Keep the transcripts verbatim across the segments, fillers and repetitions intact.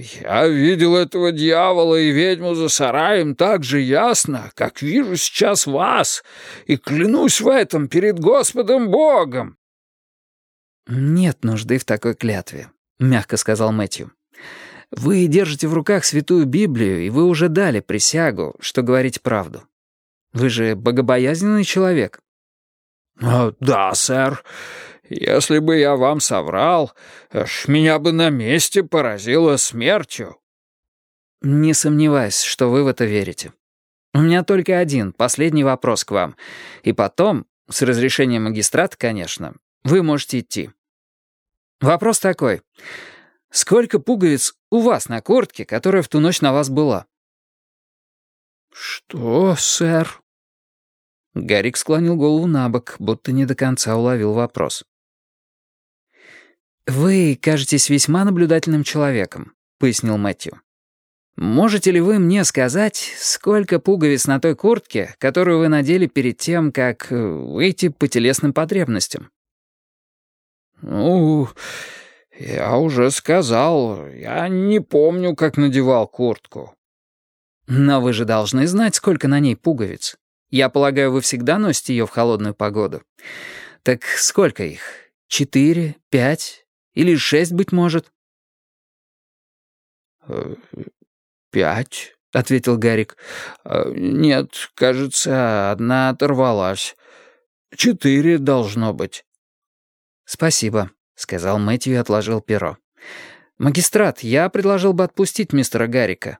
«Я видел этого дьявола и ведьму за сараем так же ясно, как вижу сейчас вас, и клянусь в этом перед Господом Богом». «Нет нужды в такой клятве», — мягко сказал Мэтью. «Вы держите в руках Святую Библию, и вы уже дали присягу, что говорите правду. Вы же богобоязненный человек». «О, да, сэр. Если бы я вам соврал, аж меня бы на месте поразило смертью». «Не сомневаюсь, что вы в это верите. У меня только один, последний вопрос к вам. И потом, с разрешения магистрата, конечно, вы можете идти. Вопрос такой. Сколько пуговиц у вас на куртке, которая в ту ночь на вас была?» «Что, сэр?» Гарик склонил голову на бок, будто не до конца уловил вопрос. «Вы кажетесь весьма наблюдательным человеком», — пояснил Мэтью. «Можете ли вы мне сказать, сколько пуговиц на той куртке, которую вы надели перед тем, как выйти по телесным потребностям?» «Ну, я уже сказал, я не помню, как надевал куртку». «Но вы же должны знать, сколько на ней пуговиц. Я полагаю, вы всегда носите ее в холодную погоду. Так сколько их? Четыре? Пять? Или шесть, быть может?» «Пять», — ответил Гарик. «Нет, кажется, одна оторвалась. Четыре должно быть». «Спасибо», — сказал Мэтью и отложил перо. «Магистрат, я предложил бы отпустить мистера Гарика».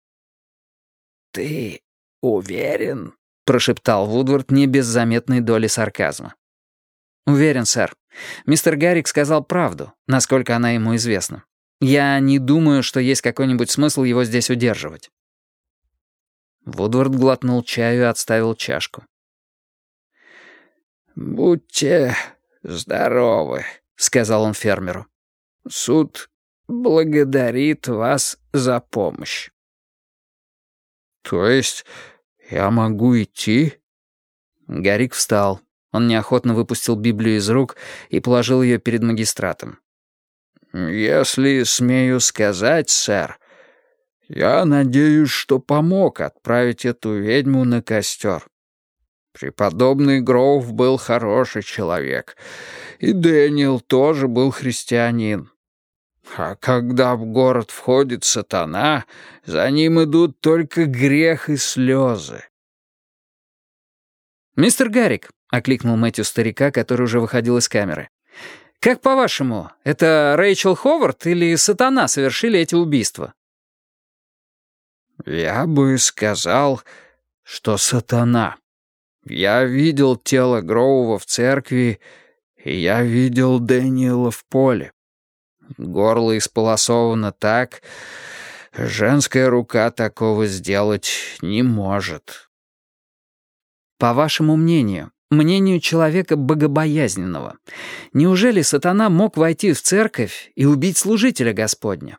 «Ты уверен?» — прошептал Вудвард не без заметной доли сарказма. «Уверен, сэр. Мистер Гарик сказал правду, насколько она ему известна. Я не думаю, что есть какой-нибудь смысл его здесь удерживать». Вудвард глотнул чаю и отставил чашку. «Будьте здоровы», — сказал он фермеру. «Суд благодарит вас за помощь». «То есть я могу идти?» Гарик встал. Он неохотно выпустил Библию из рук и положил ее перед магистратом. «Если смею сказать, сэр, я надеюсь, что помог отправить эту ведьму на костер. Преподобный Гроув был хороший человек, и Дэниел тоже был христианин. А когда в город входит сатана, за ним идут только грех и слезы». «Мистер Гарик», — окликнул Мэтью старика, который уже выходил из камеры, «как по-вашему, это Рэйчел Ховард или сатана совершили эти убийства?» «Я бы сказал, что сатана. Я видел тело Гроува в церкви, и я видел Дэниела в поле. Горло исполосовано так, женская рука такого сделать не может». «По вашему мнению, мнению человека богобоязненного, неужели сатана мог войти в церковь и убить служителя Господня?»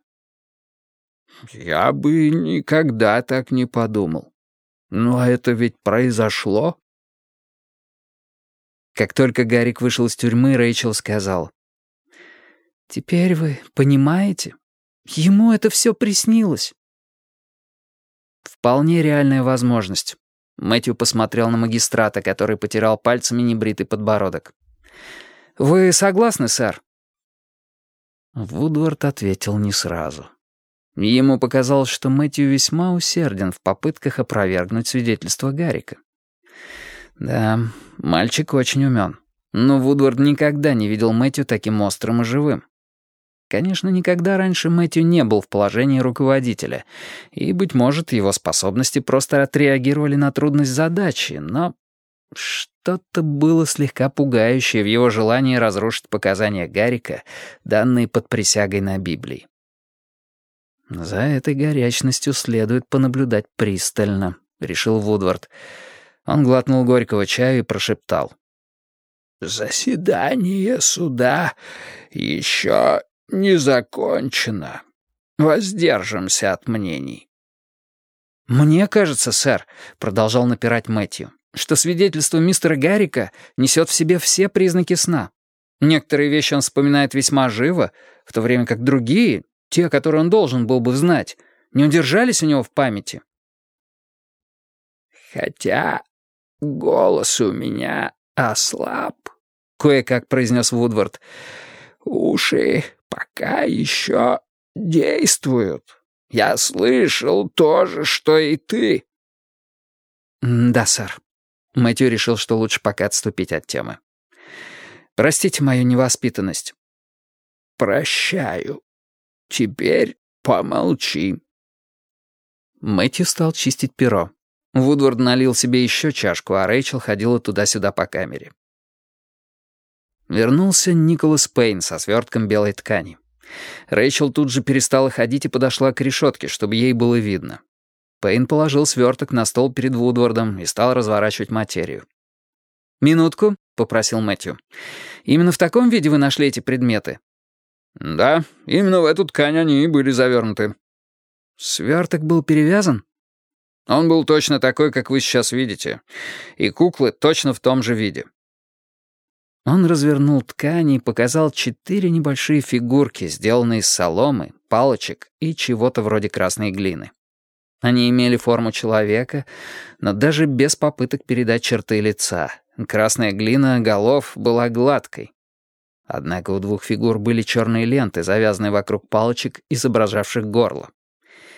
«Я бы никогда так не подумал. Но это ведь произошло». Как только Гарик вышел из тюрьмы, Рэйчел сказал: «Теперь вы понимаете? Ему это все приснилось». «Вполне реальная возможность». Мэтью посмотрел на магистрата, который потирал пальцами небритый подбородок. «Вы согласны, сэр?» Вудвард ответил не сразу. Ему показалось, что Мэтью весьма усерден в попытках опровергнуть свидетельство Гарика. Да, мальчик очень умен. Но Вудвард никогда не видел Мэтью таким острым и живым. Конечно, никогда раньше Мэтью не был в положении руководителя, и, быть может, его способности просто отреагировали на трудность задачи, но что-то было слегка пугающее в его желании разрушить показания Гарика, данные под присягой на Библии. «За этой горячностью следует понаблюдать пристально», — решил Вудвард. Он глотнул горького чая и прошептал: «Заседание суда еще не закончено. Воздержимся от мнений». «Мне кажется, сэр», — продолжал напирать Мэтью, «что свидетельство мистера Гарика несет в себе все признаки сна. Некоторые вещи он вспоминает весьма живо, в то время как другие те, которые он должен был бы знать, не удержались у него в памяти? «Хотя голос у меня ослаб», — кое-как произнес Вудвард. «Уши пока еще действуют. Я слышал то же, что и ты». «Да, сэр». Мэтью решил, что лучше пока отступить от темы. «Простите мою невоспитанность». «Прощаю. Теперь помолчи». Мэтью стал чистить перо. Вудвард налил себе еще чашку, а Рэйчел ходила туда-сюда по камере. Вернулся Николас Пейн со свертком белой ткани. Рэйчел тут же перестала ходить и подошла к решетке, чтобы ей было видно. Пейн положил сверток на стол перед Вудвардом и стал разворачивать материю. «Минутку», — попросил Мэтью. «Именно в таком виде вы нашли эти предметы?» «Да, именно в эту ткань они и были завернуты». «Сверток был перевязан?» «Он был точно такой, как вы сейчас видите. И куклы точно в том же виде». Он развернул ткань и показал четыре небольшие фигурки, сделанные из соломы, палочек и чего-то вроде красной глины. Они имели форму человека, но даже без попыток передать черты лица. Красная глина голов была гладкой. Однако у двух фигур были черные ленты, завязанные вокруг палочек, изображавших горло.